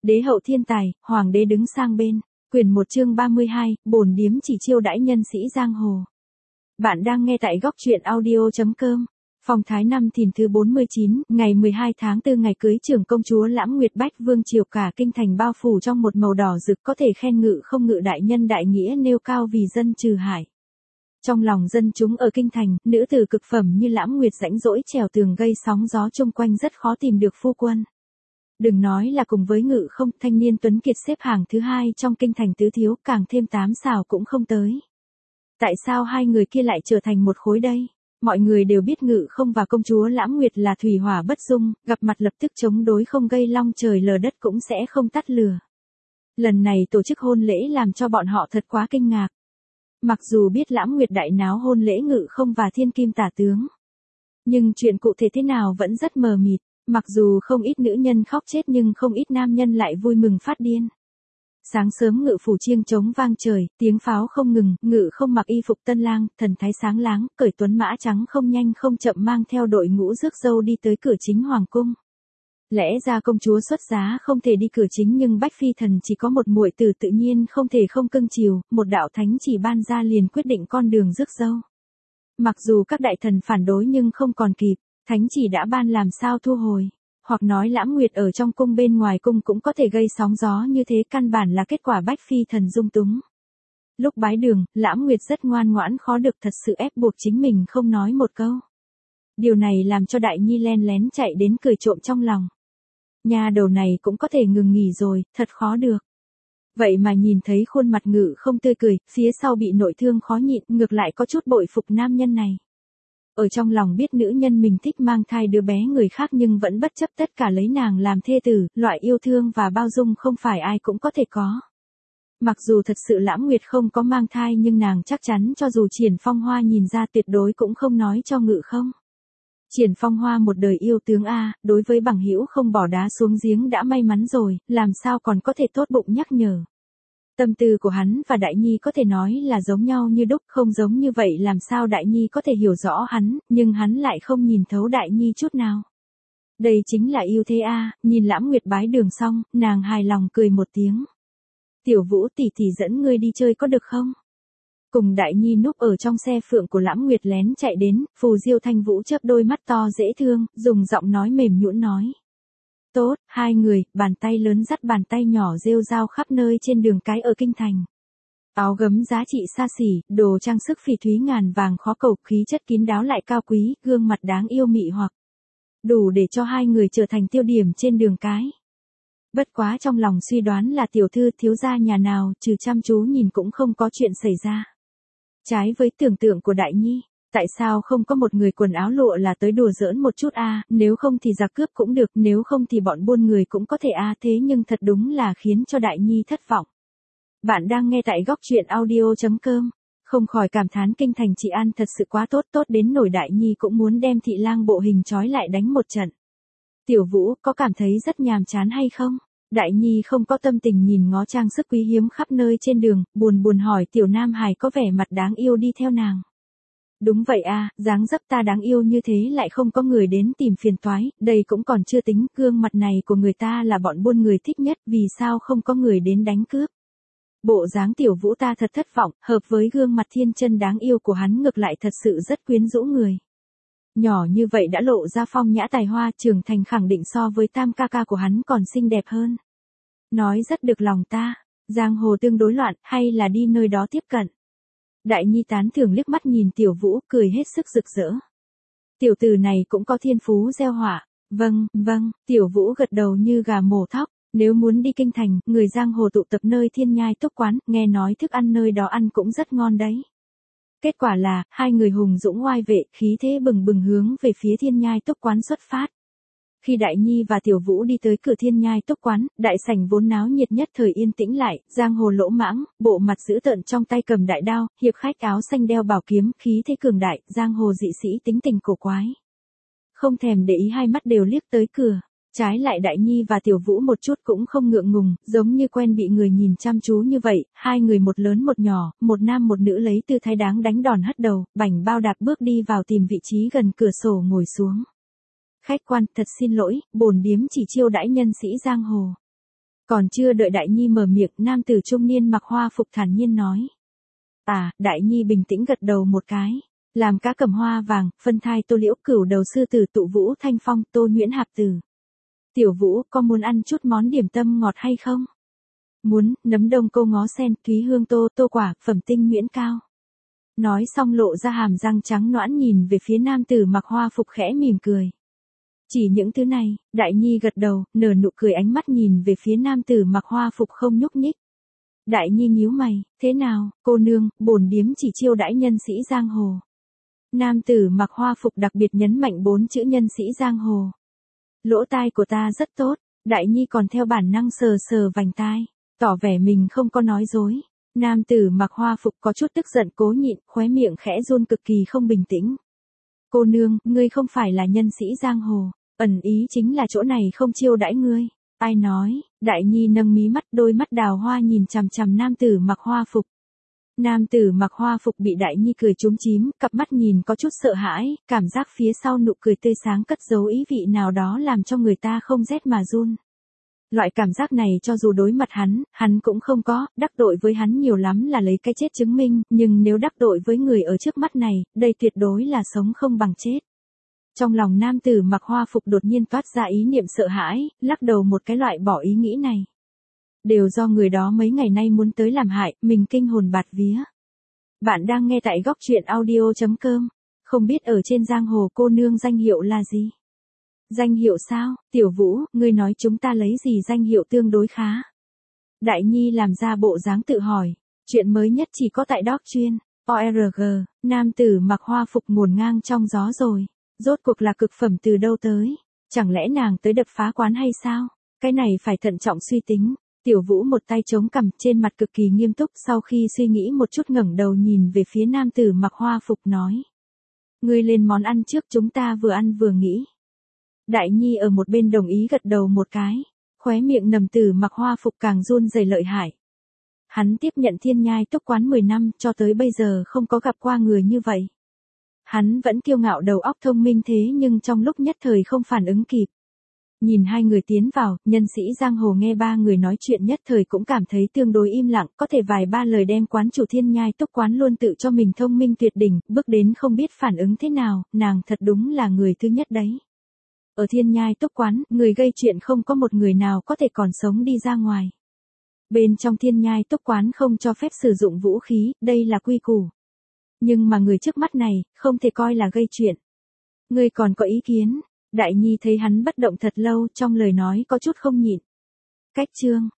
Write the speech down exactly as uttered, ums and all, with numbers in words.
Đế hậu thiên tài, hoàng đế đứng sang bên. Quyển một chương ba mươi hai, bổn điếm chỉ chiêu đãi nhân sĩ giang hồ. Bạn đang nghe tại góc truyện audio chấm com. Phong thái năm Thìn thứ bốn mươi chín, ngày mười hai tháng tư ngày cưới trưởng công chúa Lãm Nguyệt Bách Vương triều, cả kinh thành bao phủ trong một màu đỏ rực, có thể khen ngự không ngự, đại nhân đại nghĩa nêu cao vì dân trừ hại. Trong lòng dân chúng ở kinh thành, nữ tử cực phẩm như Lãm Nguyệt rãnh rỗi trèo tường gây sóng gió chung quanh, rất khó tìm được phu quân. Đừng nói là cùng với ngự không, thanh niên tuấn kiệt xếp hàng thứ hai trong kinh thành tứ thiếu, càng thêm tám xào cũng không tới. Tại sao hai người kia lại trở thành một khối đây? Mọi người đều biết ngự không và công chúa Lãm Nguyệt là thủy hỏa bất dung, gặp mặt lập tức chống đối, không gây long trời lở đất cũng sẽ không tắt lửa. Lần này tổ chức hôn lễ làm cho bọn họ thật quá kinh ngạc. Mặc dù biết Lãm Nguyệt đại náo hôn lễ ngự không và thiên kim tả tướng, nhưng chuyện cụ thể thế nào vẫn rất mờ mịt. Mặc dù không ít nữ nhân khóc chết nhưng không ít nam nhân lại vui mừng phát điên. Sáng sớm ngự phủ chiêng trống vang trời, tiếng pháo không ngừng, ngự không mặc y phục tân lang, thần thái sáng láng, cởi tuấn mã trắng không nhanh không chậm mang theo đội ngũ rước dâu đi tới cửa chính hoàng cung. Lẽ ra công chúa xuất giá không thể đi cửa chính, nhưng Bách Phi thần chỉ có một muội tử, tự nhiên không thể không cưng chiều, một đạo thánh chỉ ban ra liền quyết định con đường rước dâu. Mặc dù các đại thần phản đối nhưng không còn kịp. Thánh chỉ đã ban làm sao thu hồi, hoặc nói Lãm Nguyệt ở trong cung bên ngoài cung cũng có thể gây sóng gió như thế, căn bản là kết quả Bách Phi thần dung túng. Lúc bái đường, Lãm Nguyệt rất ngoan ngoãn, khó được thật sự ép buộc chính mình không nói một câu. Điều này làm cho Đại Nhi len lén chạy đến cười trộm trong lòng. Nhà đầu này cũng có thể ngừng nghỉ rồi, thật khó được. Vậy mà nhìn thấy khuôn mặt ngự không tươi cười, phía sau bị nội thương khó nhịn, ngược lại có chút bội phục nam nhân này. Ở trong lòng biết nữ nhân mình thích mang thai đứa bé người khác nhưng vẫn bất chấp tất cả lấy nàng làm thê tử, loại yêu thương và bao dung không phải ai cũng có thể có. Mặc dù thật sự Lãm Nguyệt không có mang thai nhưng nàng chắc chắn cho dù Triển Phong Hoa nhìn ra tuyệt đối cũng không nói cho ngự không. Triển Phong Hoa một đời yêu tướng a, đối với bằng hữu không bỏ đá xuống giếng đã may mắn rồi, làm sao còn có thể tốt bụng nhắc nhở. Tâm tư của hắn và Đại Nhi có thể nói là giống nhau như đúc, không giống như vậy làm sao Đại Nhi có thể hiểu rõ hắn, nhưng hắn lại không nhìn thấu Đại Nhi chút nào. Đây chính là yêu thế a. Nhìn Lãm Nguyệt bái đường xong, nàng hài lòng cười một tiếng. Tiểu Vũ tỷ tỷ dẫn ngươi đi chơi có được không? Cùng Đại Nhi núp ở trong xe phượng của Lãm Nguyệt lén chạy đến, Phù Diêu Thanh Vũ chớp đôi mắt to dễ thương, dùng giọng nói mềm nhũn nói. Tốt, hai người, bàn tay lớn dắt bàn tay nhỏ rêu rao khắp nơi trên đường cái ở kinh thành. Áo gấm giá trị xa xỉ, đồ trang sức phỉ thúy ngàn vàng khó cầu, khí chất kín đáo lại cao quý, gương mặt đáng yêu mị hoặc. Đủ để cho hai người trở thành tiêu điểm trên đường cái. Bất quá trong lòng suy đoán là tiểu thư thiếu gia nhà nào trừ chăm chú nhìn cũng không có chuyện xảy ra. Trái với tưởng tượng của Đại Nhi. Tại sao không có một người quần áo lụa là tới đùa giỡn một chút a, à, nếu không thì giặc cướp cũng được, nếu không thì bọn buôn người cũng có thể a, à, thế nhưng thật đúng là khiến cho Đại Nhi thất vọng. Bạn đang nghe tại góc truyện audio chấm com, không khỏi cảm thán kinh thành trị an thật sự quá tốt, tốt đến nổi Đại Nhi cũng muốn đem thị lang bộ hình trói lại đánh một trận. Tiểu Vũ có cảm thấy rất nhàm chán hay không? Đại Nhi không có tâm tình nhìn ngó trang sức quý hiếm khắp nơi trên đường, buồn buồn hỏi tiểu nam hài có vẻ mặt đáng yêu đi theo nàng. Đúng vậy a, dáng dấp ta đáng yêu như thế lại không có người đến tìm phiền toái, đây cũng còn chưa tính, gương mặt này của người ta là bọn buôn người thích nhất, vì sao không có người đến đánh cướp. Bộ dáng Tiểu Vũ ta thật thất vọng, hợp với gương mặt thiên chân đáng yêu của hắn ngược lại thật sự rất quyến rũ người. Nhỏ như vậy đã lộ ra phong nhã tài hoa, trưởng thành khẳng định so với tam ca ca của hắn còn xinh đẹp hơn. Nói rất được lòng ta, giang hồ tương đối loạn, hay là đi nơi đó tiếp cận. Đại Nhi tán thưởng liếc mắt nhìn Tiểu Vũ, cười hết sức rực rỡ. Tiểu tử này cũng có thiên phú gieo họa. Vâng, vâng, Tiểu Vũ gật đầu như gà mổ thóc. Nếu muốn đi kinh thành, người giang hồ tụ tập nơi Thiên Nhai Túc Quán, nghe nói thức ăn nơi đó ăn cũng rất ngon đấy. Kết quả là, hai người hùng dũng oai vệ, khí thế bừng bừng hướng về phía Thiên Nhai Túc Quán xuất phát. Khi Đại Nhi và Tiểu Vũ đi tới cửa Thiên Nhai Túc Quán, đại sảnh vốn náo nhiệt nhất thời yên tĩnh lại, giang hồ lỗ mãng, bộ mặt dữ tợn trong tay cầm đại đao, hiệp khách áo xanh đeo bảo kiếm, khí thế cường đại, giang hồ dị sĩ tính tình cổ quái. Không thèm để ý hai mắt đều liếc tới cửa, trái lại Đại Nhi và Tiểu Vũ một chút cũng không ngượng ngùng, giống như quen bị người nhìn chăm chú như vậy, hai người một lớn một nhỏ, một nam một nữ lấy tư thái đáng đánh đòn hất đầu, bảnh bao đạp bước đi vào tìm vị trí gần cửa sổ ngồi xuống. Khách quan, thật xin lỗi, bổn điếm chỉ chiêu đãi nhân sĩ giang hồ. Còn chưa đợi Đại Nhi mở miệng, nam tử trung niên mặc hoa phục thản nhiên nói. À, Đại Nhi bình tĩnh gật đầu một cái. Làm cá cầm hoa vàng, phân thai Tô Liễu, Cửu Đầu Sư Tử, Tụ Vũ Thanh Phong, Tô Nhuyễn Hạp Tử. Tiểu Vũ, có muốn ăn chút món điểm tâm ngọt hay không? Muốn, nấm đông cô ngó sen, thúy hương tô, tô quả, phẩm tinh nhuyễn cao. Nói xong lộ ra hàm răng trắng nõn nhìn về phía nam tử mặc hoa phục khẽ mỉm cười. Chỉ những thứ này, Đại Nhi gật đầu, nở nụ cười, ánh mắt nhìn về phía nam tử mặc hoa phục không nhúc nhích. Đại Nhi nhíu mày, thế nào, cô nương, bổn điếm chỉ chiêu đãi nhân sĩ giang hồ. Nam tử mặc hoa phục đặc biệt nhấn mạnh bốn chữ nhân sĩ giang hồ. Lỗ tai của ta rất tốt, Đại Nhi còn theo bản năng sờ sờ vành tai, tỏ vẻ mình không có nói dối. Nam tử mặc hoa phục có chút tức giận cố nhịn, khóe miệng khẽ run cực kỳ không bình tĩnh. Cô nương, ngươi không phải là nhân sĩ giang hồ, ẩn ý chính là chỗ này không chiêu đãi ngươi. Ai nói? Đại Nhi nâng mí mắt, đôi mắt đào hoa nhìn chằm chằm nam tử mặc hoa phục. Nam tử mặc hoa phục bị Đại Nhi cười chúm chím, cặp mắt nhìn có chút sợ hãi, cảm giác phía sau nụ cười tươi sáng cất giấu ý vị nào đó làm cho người ta không rét mà run. Loại cảm giác này cho dù đối mặt hắn, hắn cũng không có, đắc tội với hắn nhiều lắm là lấy cái chết chứng minh, nhưng nếu đắc tội với người ở trước mắt này, đây tuyệt đối là sống không bằng chết. Trong lòng nam tử mặc hoa phục đột nhiên toát ra ý niệm sợ hãi, lắc đầu một cái loại bỏ ý nghĩ này. Đều do người đó mấy ngày nay muốn tới làm hại, mình kinh hồn bạt vía. Bạn đang nghe tại góc truyện audio chấm com, không biết ở trên giang hồ cô nương danh hiệu là gì? Danh hiệu sao, Tiểu Vũ, ngươi nói chúng ta lấy gì danh hiệu tương đối khá? Đại Nhi làm ra bộ dáng tự hỏi, chuyện mới nhất chỉ có tại Doc chuyên, o rờ giê, nam tử mặc hoa phục ngổn ngang trong gió rồi, rốt cuộc là cực phẩm từ đâu tới? Chẳng lẽ nàng tới đập phá quán hay sao? Cái này phải thận trọng suy tính. Tiểu Vũ một tay chống cằm, trên mặt cực kỳ nghiêm túc, sau khi suy nghĩ một chút ngẩng đầu nhìn về phía nam tử mặc hoa phục nói. Ngươi lên món ăn trước, chúng ta vừa ăn vừa nghĩ. Đại Nhi ở một bên đồng ý gật đầu một cái, khóe miệng nầm tử mặc hoa phục càng run rẩy lợi hại. Hắn tiếp nhận Thiên Nhai Túc quán mười năm, cho tới bây giờ không có gặp qua người như vậy. Hắn vẫn kiêu ngạo đầu óc thông minh thế nhưng trong lúc nhất thời không phản ứng kịp. Nhìn hai người tiến vào, nhân sĩ giang hồ nghe ba người nói chuyện nhất thời cũng cảm thấy tương đối im lặng, có thể vài ba lời đem quán chủ Thiên Nhai Túc quán luôn tự cho mình thông minh tuyệt đỉnh, bước đến không biết phản ứng thế nào, nàng thật đúng là người thứ nhất đấy. Ở Thiên Nhai Túc quán, người gây chuyện không có một người nào có thể còn sống đi ra ngoài. Bên trong Thiên Nhai Túc quán không cho phép sử dụng vũ khí, đây là quy củ. Nhưng mà người trước mắt này, không thể coi là gây chuyện. Ngươi còn có ý kiến? Đại Nhi thấy hắn bất động thật lâu, trong lời nói có chút không nhịn. Cách chương,